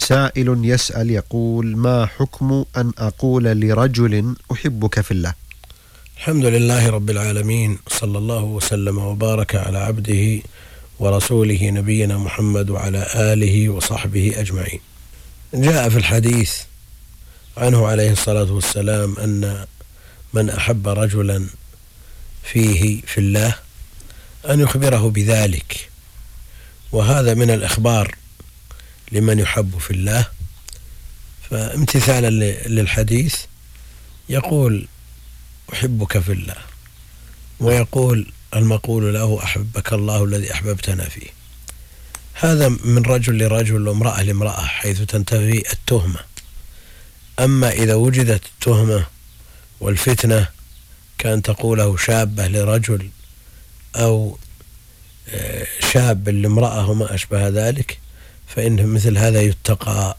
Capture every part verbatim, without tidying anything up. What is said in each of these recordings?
سائل يسأل يقول: ما حكم أن أقول لرجل أحبك في الله؟ الحمد لله رب العالمين، صلى الله وسلم وبارك على عبده ورسوله نبينا محمد وعلى آله وصحبه أجمعين. جاء في الحديث عنه عليه الصلاة والسلام أن من أحب رجلا فيه في الله أن يخبره بذلك، وهذا من الإخبار لمن يحب في الله. فامتثالا للحديث يقول: أحبك في الله، ويقول المقول له: أحبك الله الذي أحببتنا فيه. هذا من رجل لرجل وامرأة لامرأة حيث تنتهي التهمة. أما إذا وجدت التهمة والفتنة كان تقوله شابة لرجل أو شاب لامرأة وما أشبه ذلك، فإن مثل هذا يتقى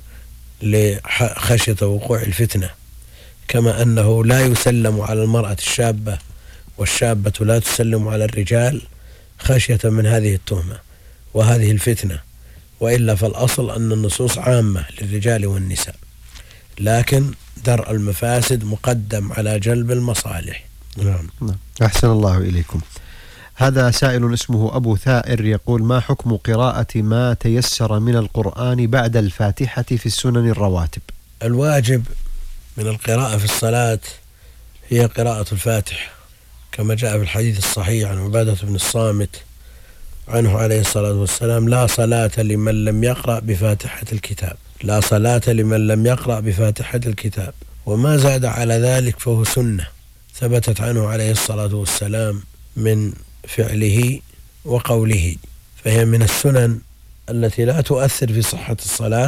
لخشية وقوع الفتنة، كما أنه لا يسلم على المرأة الشابة والشابة لا تسلم على الرجال خشية من هذه التهمة وهذه الفتنة. وإلا فالأصل أن النصوص عامة للرجال والنساء، لكن درء المفاسد مقدم على جلب المصالح. نعم. أحسن الله إليكم. هذا سائل اسمه أبو ثائر يقول: ما حكم قراءة ما تيسر من القرآن بعد الفاتحة في السنن الرواتب؟ الواجب من القراءة في الصلاة هي قراءة الفاتحة، كما جاء في الحديث الصحيح عن عبادة بن الصامت عنه عليه الصلاة والسلام: لا صلاة لمن لم يقرأ بفاتحة الكتاب، لا صلاة لمن لم يقرأ بفاتحة الكتاب. وما زاد على ذلك فهو سنة ثبتت عنه عليه الصلاة والسلام من فعله وقوله، فهي من السنن التي لا تؤثر في صحة الصلاة،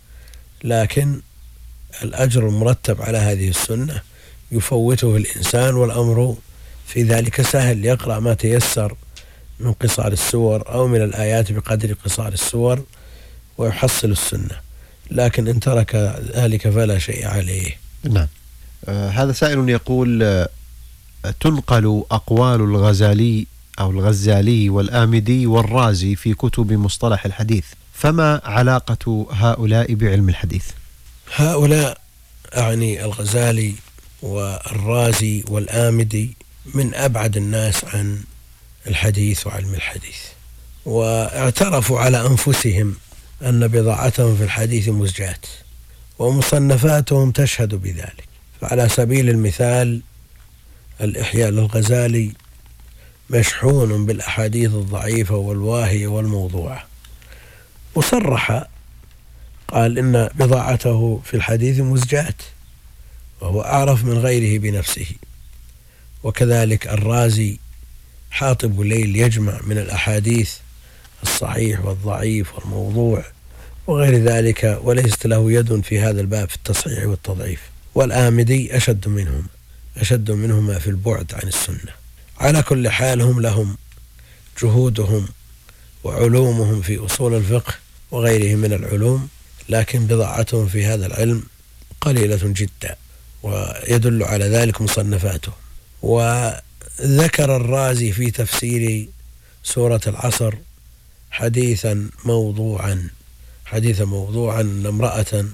لكن الأجر المرتب على هذه السنة يفوته الإنسان، والأمر في ذلك سهل، يقرأ ما تيسر من قصار السور أو من الآيات بقدر قصار السور ويحصل السنة، لكن إن ترك ذلك فلا شيء عليه. نعم. آه هذا سائل يقول: آه تنقل أقوال الغزالي أو الغزالي والآمدي والرازي في كتب مصطلح الحديث، فما علاقة هؤلاء بعلم الحديث؟ هؤلاء أعني الغزالي والرازي والآمدي من أبعد الناس عن الحديث وعلم الحديث، واعترفوا على أنفسهم أن بضاعتهم في الحديث مزجات، ومصنفاتهم تشهد بذلك. فعلى سبيل المثال الإحياء للغزالي مشحون بالأحاديث الضعيفة والواهية والموضوعة، وصرح قال إن بضاعته في الحديث مزجات، وهو أعرف من غيره بنفسه. وكذلك الرازي حاطب ليل يجمع من الأحاديث الصحيح والضعيف والموضوع وغير ذلك، وليست له يد في هذا الباب في التصحيح والتضعيف. والآمدي أشد منهم أشد منهما في البعد عن السنة. على كل حال هم لهم جهودهم وعلومهم في أصول الفقه وغيره من العلوم، لكن بضاعتهم في هذا العلم قليلة جدا، ويدل على ذلك مصنفاته. وذكر الرازي في تفسير سورة العصر حديثا موضوعا حديثا موضوعا أن امرأة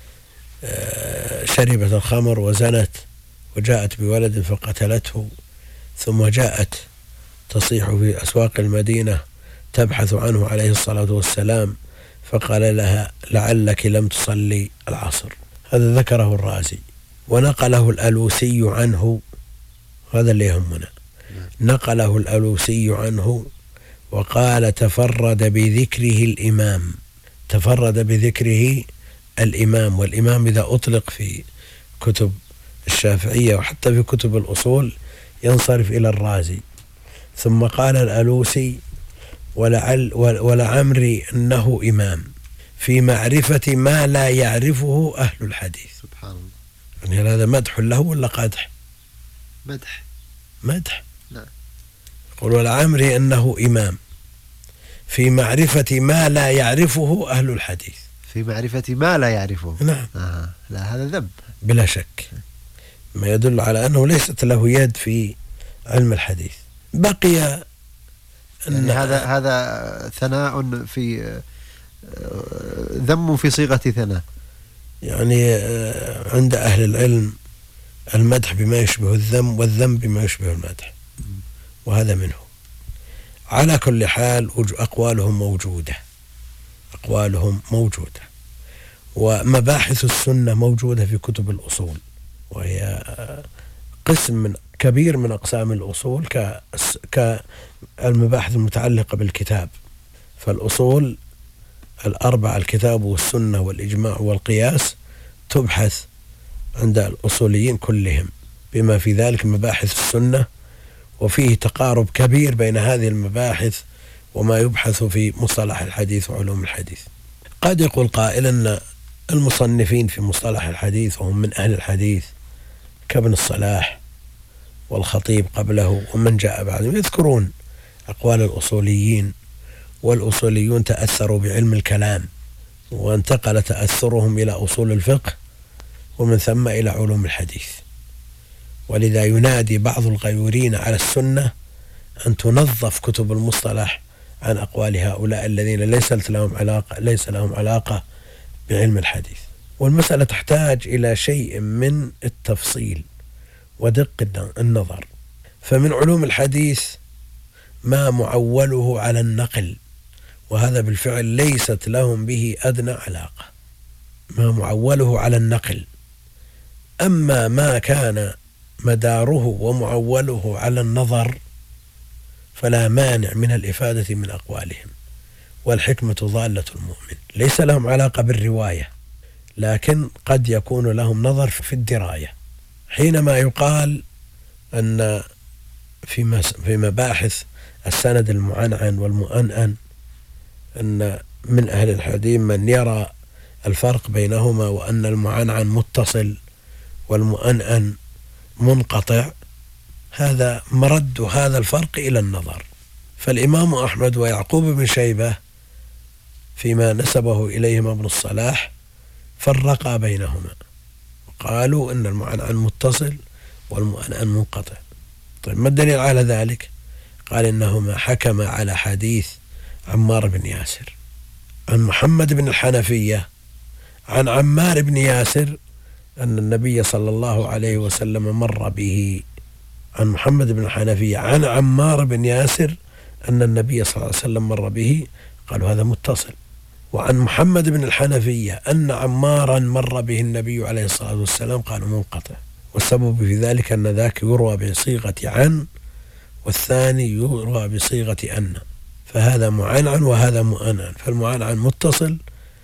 شربت الخمر وزنت وجاءت بولد فقتلته، ثم جاءت تصيح في أسواق المدينة تبحث عنه عليه الصلاة والسلام، فقال لها: لعلك لم تصلي العصر. هذا ذكره الرازي. ونقله الألوسي عنه، هذا اللي يهمنا، نقله الألوسي عنه وقال: تفرد بذكره الإمام تفرد بذكره الإمام والإمام إذا أطلق في كتب الشافعية وحتى في كتب الأصول ينصرف إلى الرازي. ثم قال الألوسي: ولعل ولعمري أنه إمام في معرفة ما لا يعرفه أهل الحديث. سبحان الله. يعني هذا مدح له ولا قدح؟ مدح. مدح. نعم. يقول: ولعمري أنه إمام في معرفة ما لا يعرفه أهل الحديث. في معرفة ما لا يعرفه. نعم. آه. لا، هذا ذنب بلا شك، ما يدل على أنه ليست له يد في علم الحديث. بقي أن يعني هذا هذا ثناء في ذم في صيغة ثناء. يعني عند أهل العلم المدح بما يشبه الذم والذم بما يشبه المدح، وهذا منه. على كل حال أقوالهم موجودة، أقوالهم موجودة، ومباحث السنة موجودة في كتب الأصول، وهي قسم من كبير من أقسام الأصول كالمباحث المتعلقة بالكتاب. فالأصول الأربعة، الكتاب والسنة والإجماع والقياس، تبحث عند الأصوليين كلهم، بما في ذلك مباحث السنة، وفيه تقارب كبير بين هذه المباحث وما يبحث في مصطلح الحديث وعلوم الحديث. قد يقول قائل أن المصنفين في مصطلح الحديث وهم من أهل الحديث كابن الصلاح والخطيب قبله ومن جاء بعدهم يذكرون أقوال الأصوليين، والأصوليون تأثروا بعلم الكلام، وانتقل تأثرهم إلى أصول الفقه ومن ثم إلى علوم الحديث. ولذا ينادي بعض الغيورين على السنة أن تنظف كتب المصطلح عن أقوال هؤلاء الذين ليست لهم علاقة ليس لهم علاقة بعلم الحديث. والمسألة تحتاج إلى شيء من التفصيل ودقة النظر. فمن علوم الحديث ما معوله على النقل، وهذا بالفعل ليست لهم به أدنى علاقة، ما معوله على النقل. أما ما كان مداره ومعوله على النظر فلا مانع من الإفادة من أقوالهم، والحكمة ضالة المؤمن. ليس لهم علاقة بالرواية، لكن قد يكون لهم نظر في الدراية. حينما يقال أن في مباحث السند المعنعن والمؤنن أن من أهل الحديث من يرى الفرق بينهما، وأن المعنعن متصل والمؤنن منقطع، هذا مرد هذا الفرق إلى النظر. فالإمام أحمد ويعقوب بن شيبة فيما نسبه إليهما ابن الصلاح فرقا بينهما، وقالوا أن المعنعن متصل والمؤنن منقطع. طيب ما الدليل على ذلك؟ قال إنهما حكما على حديث عمار بن ياسر عن محمد بن الحنفية عن عمار بن ياسر أن النبي صلى الله عليه وسلم مر به، عن محمد بن الحنفية عن عمار بن ياسر أن النبي صلى الله عليه وسلم مر به، قالوا هذا متصل. وعن محمد بن الحنفية أن عمارا مر به النبي عليه الصلاة والسلام، قالوا منقطع. والسبب في ذلك أن ذاك يروى بصيغة عن والثاني يروى بصيغة أن، فهذا معنعن وهذا مؤنن، فالمعنعن متصل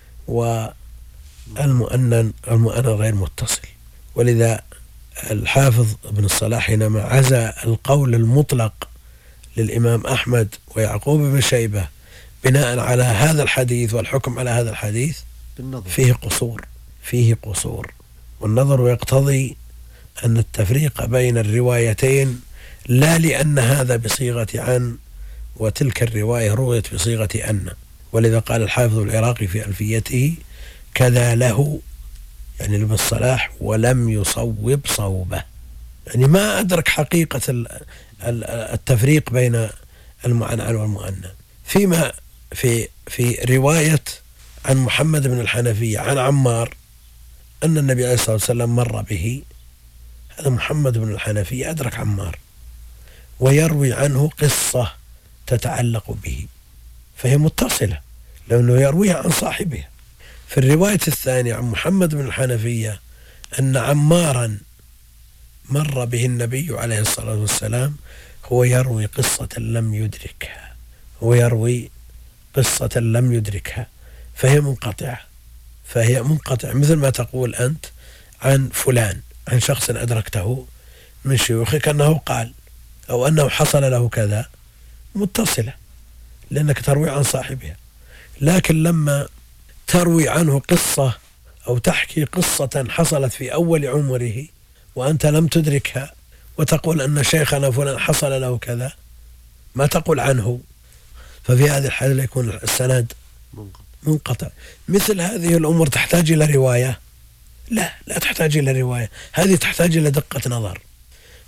والمؤنن المؤنن غير متصل. ولذا الحافظ ابن الصلاح حينما عزى القول المطلق للإمام أحمد ويعقوب بن شيبة بناء على هذا الحديث والحكم على هذا الحديث فيه قصور فيه قصور والنظر يقتضي أن التفريق بين الروايتين، لا لأن هذا بصيغة عن وتلك الرواية رويت بصيغة أن. ولذا قال الحافظ العراقي في ألفيته كذا له، يعني لابن الصلاح، ولم يصوب صوبه، يعني ما أدرك حقيقة التفريق بين المعنعن والمؤنن. فيما في في رواية عن محمد بن الحنفية عن عمار أن النبي عليه الصلاة والسلام مر به، هذا محمد بن الحنفية أدرك عمار ويروي عنه قصة تتعلق به، فهي متصلة لأنه يرويها عن صاحبها. في الرواية الثانية عن محمد بن الحنفية أن عمارا مر به النبي عليه الصلاة والسلام، هو يروي قصة لم يدركها هو يروي قصة لم يدركها فهي منقطعة فهي منقطعة مثل ما تقول أنت عن فلان، عن شخص أدركته من شيوخك أنه قال أو أنه حصل له كذا، متصلة لأنك تروي عن صاحبها. لكن لما تروي عنه قصة أو تحكي قصة حصلت في أول عمره وأنت لم تدركها وتقول أن شيخنا فلان حصل له كذا، ما تقول عنه، ففي هذه الحالة يكون السند منقطع. مثل هذه الأمور تحتاج إلى رواية؟ لا لا تحتاج إلى رواية، هذه تحتاج إلى دقة نظر.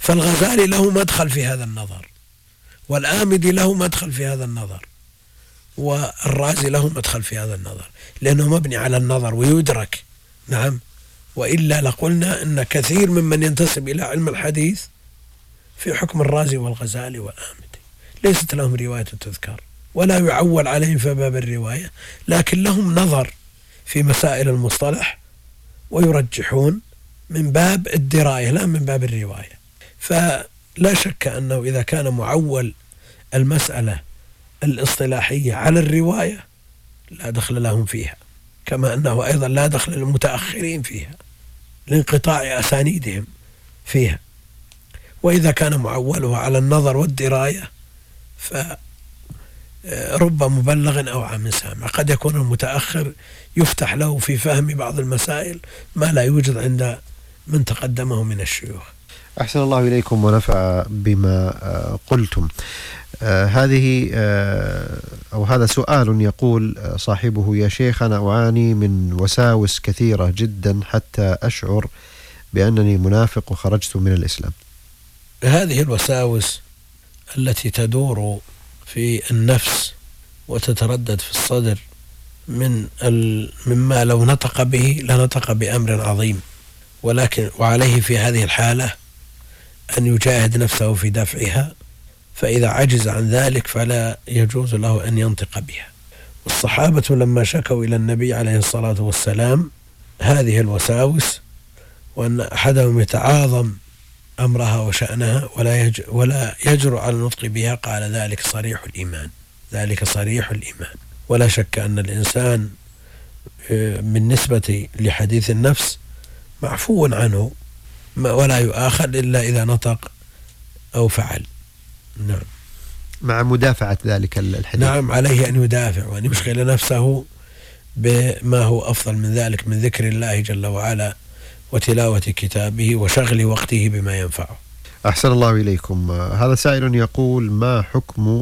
فالغزالي له مدخل في هذا النظر، والآمدي له مدخل في هذا النظر، والرازي له مدخل في هذا النظر لأنه مبني على النظر ويدرك. نعم، وإلا لقلنا أن كثير ممن ينتسب إلى علم الحديث في حكم الرازي والغزالي والآمدي ليست لهم رواية تذكر ولا يعول عليهم في باب الرواية، لكن لهم نظر في مسائل المصطلح ويرجحون من باب الدراية لا من باب الرواية. فلا شك أنه إذا كان معول المسألة الاصطلاحية على الرواية لا دخل لهم فيها، كما أنه أيضا لا دخل للمتأخرين فيها لانقطاع أسانيدهم فيها. وإذا كان معوله على النظر والدراية فرب مبلغ أو عام سامع، قد يكون المتأخر يفتح له في فهم بعض المسائل ما لا يوجد عند من تقدمه من الشيوخ. أحسن الله إليكم ونفع بما قلتم. آه هذه آه أو هذا سؤال يقول صاحبه: يا شيخ، أنا أعاني من وساوس كثيرة جدا حتى أشعر بأنني منافق وخرجت من الإسلام. هذه الوساوس التي تدور في النفس وتتردد في الصدر من مما لو نطق به لنطق بأمر عظيم، ولكن وعليه في هذه الحالة أن يجاهد نفسه في دفعها، فإذا عجز عن ذلك فلا يجوز له أن ينطق بها. والصحابة لما شكوا إلى النبي عليه الصلاة والسلام هذه الوساوس وأن أحدهم يتعاظم أمرها وشأنها ولا يج ولا يجرؤ على النطق بها، قال: ذلك صريح الإيمان، ذلك صريح الإيمان. ولا شك أن الإنسان بالنسبة لحديث النفس معفو عنه ولا يؤاخذ إلا إذا نطق أو فعل. نعم، مع مدافعة ذلك الحديث. نعم، عليه أن يدافع وأن يشغل نفسه بما هو أفضل من ذلك من ذكر الله جل وعلا وتلاوة كتابه وشغل وقته بما ينفعه. أحسن الله إليكم. هذا سائل يقول: ما حكم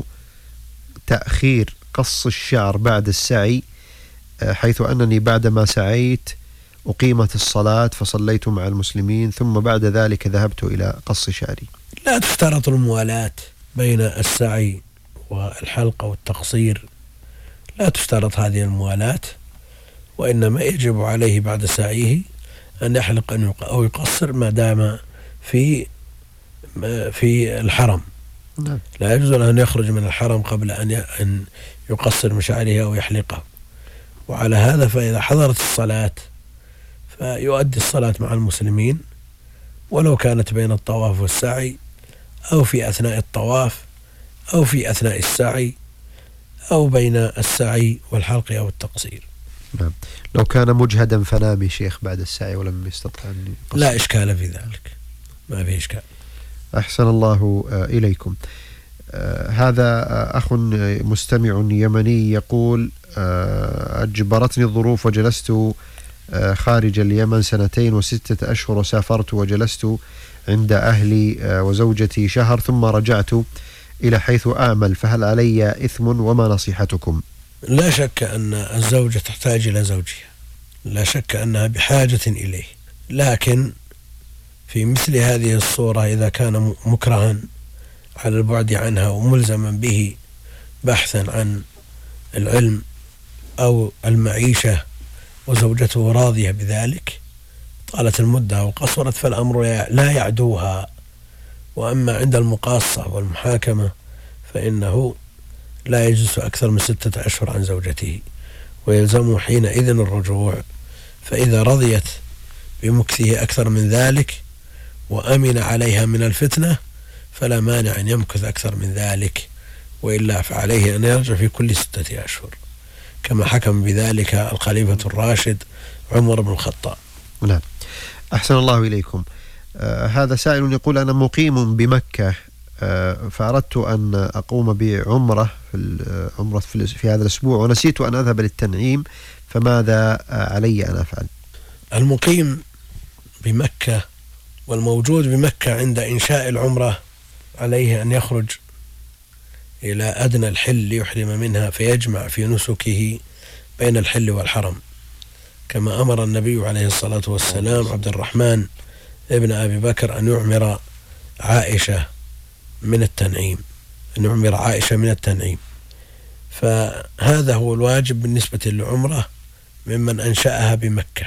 تأخير قص الشعر بعد السعي، حيث أنني بعدما سعيت أقيمت الصلاة فصليت مع المسلمين ثم بعد ذلك ذهبت إلى قص شعري؟ لا تشترط الموالاة بين السعي والحلق والتقصير، لا تشترط هذه الموالاة، وإنما يجب عليه بعد سعيه أن يحلق أو يقصر ما دام في في الحرم. نعم. لا يجوز له أن يخرج من الحرم قبل أن يقصر من شعره أو يحلقه. وعلى هذا فإذا حضرت الصلاة فيؤدي الصلاة مع المسلمين ولو كانت بين الطواف والسعي أو في أثناء الطواف أو في أثناء السعي أو بين السعي والحلق أو التقصير. نعم. لو كان مجهدا فنام شيخ بعد السعي ولم يستطع أن يقصر؟ لا إشكال في ذلك، ما في إشكال. أحسن الله إليكم. هذا أخ مستمع يمني يقول: أجبرتني الظروف وجلست خارج اليمن سنتين وستة أشهر، وسافرت وجلست عند أهلي وزوجتي شهر ثم رجعت إلى حيث أعمل، فهل علي إثم وما نصيحتكم؟ لا شك أن الزوجة تحتاج إلى زوجها، لا شك أنها بحاجة إليه، لكن في مثل هذه الصورة إذا كان مكرها على البعد عنها وملزما به بحثا عن العلم أو المعيشة وزوجته راضية بذلك، طالت المدة وقصرت فالأمر لا يعدوها. وأما عند المقاصة والمحاكمة فإنه لا يجلس أكثر من ستة أشهر عن زوجته ويلزمه حينئذ الرجوع، فإذا رضيت بمكثه أكثر من ذلك وأمن عليها من الفتنة فلا مانع أن يمكث أكثر من ذلك، وإلا فعليه أن يرجع في كل ستة أشهر كما حكم بذلك الخليفة الراشد عمر بن الخطاب. نعم. أحسن الله إليكم. آه هذا سائل يقول: أنا مقيم بمكة، آه فأردت أن أقوم بعمرة في عمرة في, في هذا الأسبوع ونسيت أن أذهب للتنعيم، فماذا آه علي أن أفعل؟ المقيم بمكة والموجود بمكة عند إنشاء العمرة عليه أن يخرج إلى أدنى الحل ليحرم منها فيجمع في نسكه بين الحل والحرم، كما أمر النبي عليه الصلاة والسلام عبد الرحمن ابن أبي بكر أن يعمر عائشة من التنعيم أن يعمر عائشة من التنعيم فهذا هو الواجب بالنسبة للعمرة ممن أنشأها بمكة.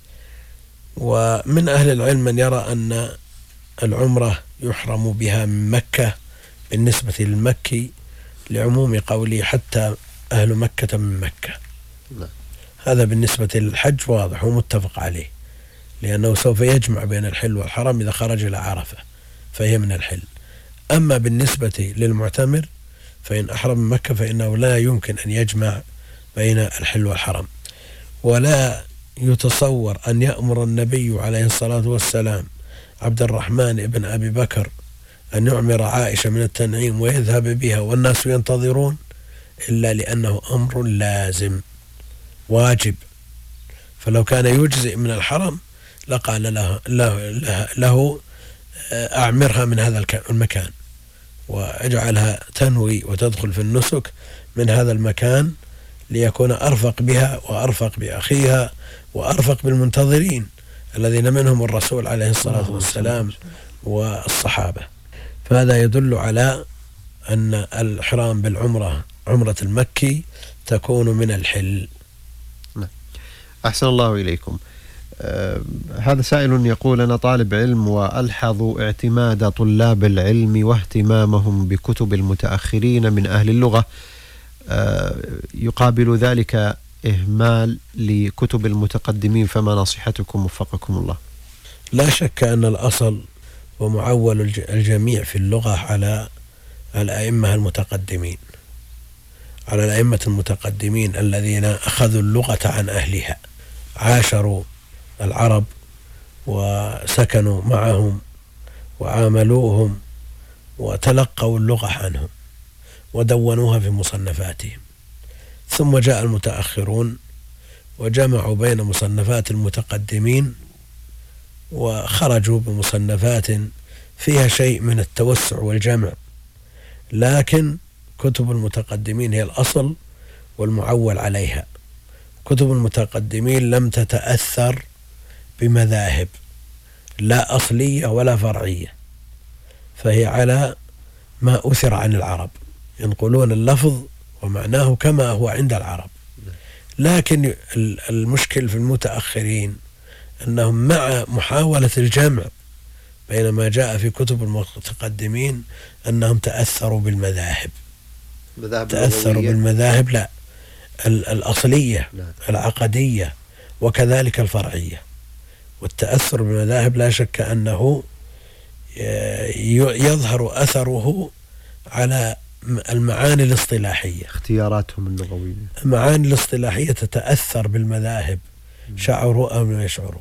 ومن أهل العلم من يرى أن العمرة يحرم بها من مكة بالنسبة للمكي لعموم قوله حتى أهل مكة من مكة. هذا بالنسبة للحج واضح ومتفق عليه، لأنه سوف يجمع بين الحل والحرم إذا خرج إلى عرفة فهي من الحل. أما بالنسبة للمعتمر فإن أحرم من مكة فإنه لا يمكن أن يجمع بين الحل والحرم. ولا يتصور أن يأمر النبي عليه الصلاة والسلام عبد الرحمن ابن أبي بكر أن يعمر عائشة من التنعيم ويذهب بها والناس ينتظرون إلا لأنه أمر لازم واجب. فلو كان يجزئ من الحرم لقال له, له, له, له أعمرها من هذا المكان واجعلها تنوي وتدخل في النسك من هذا المكان ليكون أرفق بها وأرفق بأخيها وأرفق بالمنتظرين الذين منهم الرسول عليه الصلاة والسلام والصحابة. فهذا يدل على أن الإحرام بالعمرة عمرة المكي تكون من الحل. أحسن الله إليكم. أه هذا سائل يقول: أنا طالب علم وألحظ اعتماد طلاب العلم واهتمامهم بكتب المتأخرين من أهل اللغة، أه يقابل ذلك إهمال لكتب المتقدمين، فما نصيحتكم وفقكم الله؟ لا شك أن الأصل ومعول الجميع في اللغة على الأئمة المتقدمين، على الأئمة المتقدمين الذين أخذوا اللغة عن أهلها، عاشروا العرب وسكنوا معهم وعاملوهم وتلقوا اللغة عنهم ودونوها في مصنفاتهم. ثم جاء المتأخرون وجمعوا بين مصنفات المتقدمين وخرجوا بمصنفات فيها شيء من التوسع والجمع، لكن كتب المتقدمين هي الأصل والمعول عليها. كتب المتقدمين لم تتأثر بمذاهب لا أصلية ولا فرعية، فهي على ما أثر عن العرب، ينقلون اللفظ ومعناه كما هو عند العرب. لكن المشكل في المتأخرين أنهم مع محاولة الجمع بين ما جاء في كتب المتقدمين أنهم تأثروا بالمذاهب. تأثروا بالمذاهب لا الأصلية لا. العقدية وكذلك الفرعية. والتأثر بالمذاهب لا شك أنه يظهر أثره على المعاني الاصطلاحية، اختياراتهم اللغوية. المعاني الاصطلاحية تتأثر بالمذاهب، شعروا أو لا يشعروا.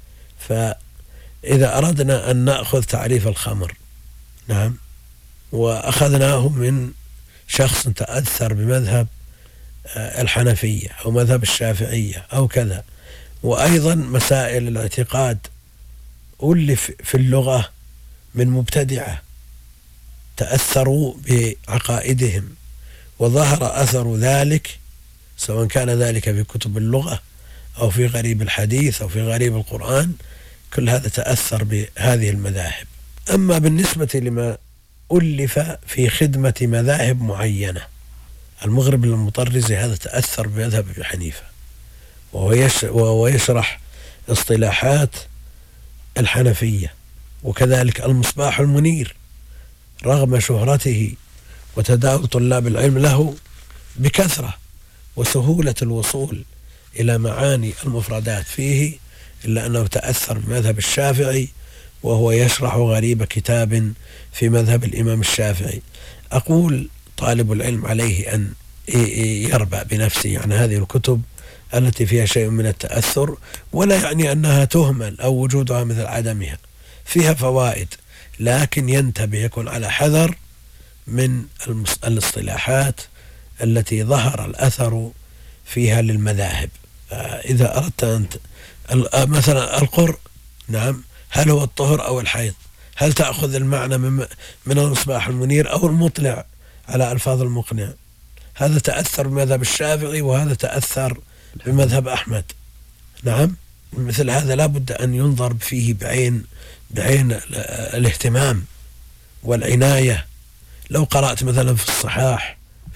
فإذا أردنا أن نأخذ تعريف الخمر، نعم، وأخذناه من شخص تأثر بمذهب الحنفية أو مذهب الشافعية أو كذا، وأيضا مسائل الاعتقاد ألف في اللغة من مبتدعة تأثروا بعقائدهم وظهر أثر ذلك، سواء كان ذلك في كتب اللغة أو في غريب الحديث أو في غريب القرآن، كل هذا تأثر بهذه المذاهب. أما بالنسبة لما ألف في خدمة مذاهب معينة، المغرب المطرزي هذا تأثر بمذهب أبي حنيفة وهو يشرح اصطلاحات الحنفية، وكذلك المصباح المنير رغم شهرته وتداول طلاب العلم له بكثرة وسهولة الوصول إلى معاني المفردات فيه، إلا أنه تأثر بمذهب الشافعي وهو يشرح غريب كتاب في مذهب الإمام الشافعي. أقول طالب العلم عليه أن يربع بنفسه عن هذه الكتب التي فيها شيء من التأثر، ولا يعني أنها تهمل أو وجودها مثل عدمها، فيها فوائد، لكن ينتبه، يكون على حذر من الاصطلاحات التي ظهر الأثر فيها للمذاهب. إذا أردت أنت مثلا القرء، نعم، هل هو الطهر أو الحيض؟ هل تأخذ المعنى من من المصباح المنير أو المطلع على ألفاظ المقنع؟ هذا تأثر بمذهب الشافعي وهذا تأثر بمذهب أحمد، نعم. مثل هذا لا بد أن ينظر فيه بعين بعين الاهتمام والعناية. لو قرأت مثلا في الصحاح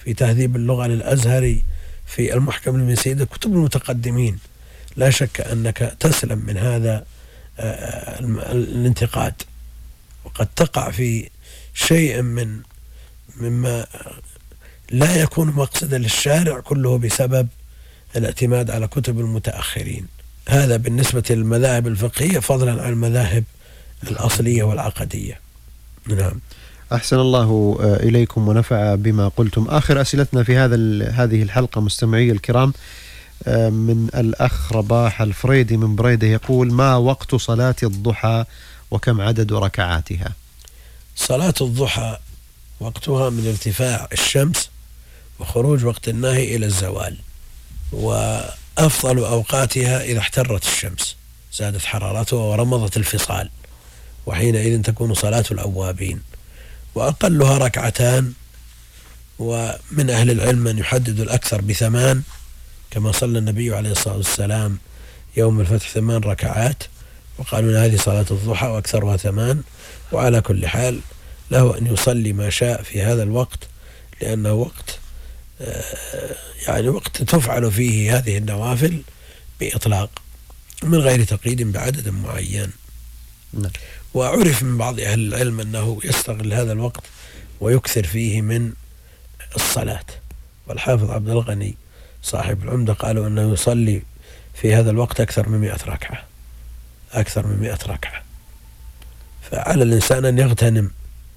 في تهذيب اللغة للأزهري، في المحكم المسيدة، كتب المتقدمين. لا شك أنك تسلم من هذا الانتقاد، وقد تقع في شيء من مما لا يكون مقصدا للشارع كله بسبب الاعتماد على كتب المتأخرين. هذا بالنسبة للمذاهب الفقهية، فضلا عن المذاهب الأصلية والعقدية. نعم. أحسن الله إليكم ونفع بما قلتم. آخر أسئلتنا في هذا هذه الحلقة مستمعي الكرام من الأخ رباح الفريدي من بريدة، يقول: ما وقت صلاة الضحى وكم عدد ركعاتها؟ صلاة الضحى وقتها من ارتفاع الشمس وخروج وقت النهي إلى الزوال، وأفضل أوقاتها إذا احترت الشمس زادت حرارتها ورمضت الفصال، وحينئذ تكون صلاة الأوابين، وأقلها ركعتان. ومن أهل العلم من يحدد الأكثر بثمان، كما صلى النبي عليه الصلاة والسلام يوم الفتح ثمان ركعات، وقالوا هذه صلاة الضحى وأكثرها ثمان. وعلى كل حال له أن يصلي ما شاء في هذا الوقت، لأنه وقت يعني وقت تفعل فيه هذه النوافل بإطلاق من غير تقييد بعدد معين. وعرف من بعض أهل العلم أنه يستغل هذا الوقت ويكثر فيه من الصلاة، والحافظ عبد الغني صاحب العمدة قالوا أنه يصلي في هذا الوقت أكثر من مئة ركعة أكثر من مئة ركعة. فعلى الإنسان أن يغتنم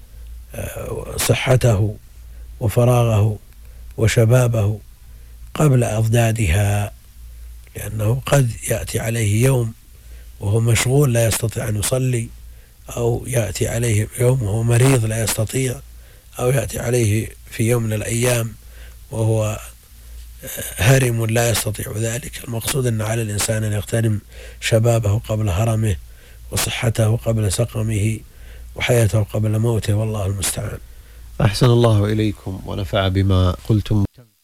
صحته وفراغه وشبابه قبل أضدادها، لأنه قد يأتي عليه يوم وهو مشغول لا يستطيع أن يصلي، أو يأتي عليه يوم وهو مريض لا يستطيع، أو يأتي عليه في يوم من الأيام وهو هرم لا يستطيع ذلك. المقصود أن على الإنسان أن يغتنم شبابه قبل هرمه، وصحته قبل سقمه، وحياته قبل موته، والله المستعان. أحسن الله إليكم ونفع بما قلتم.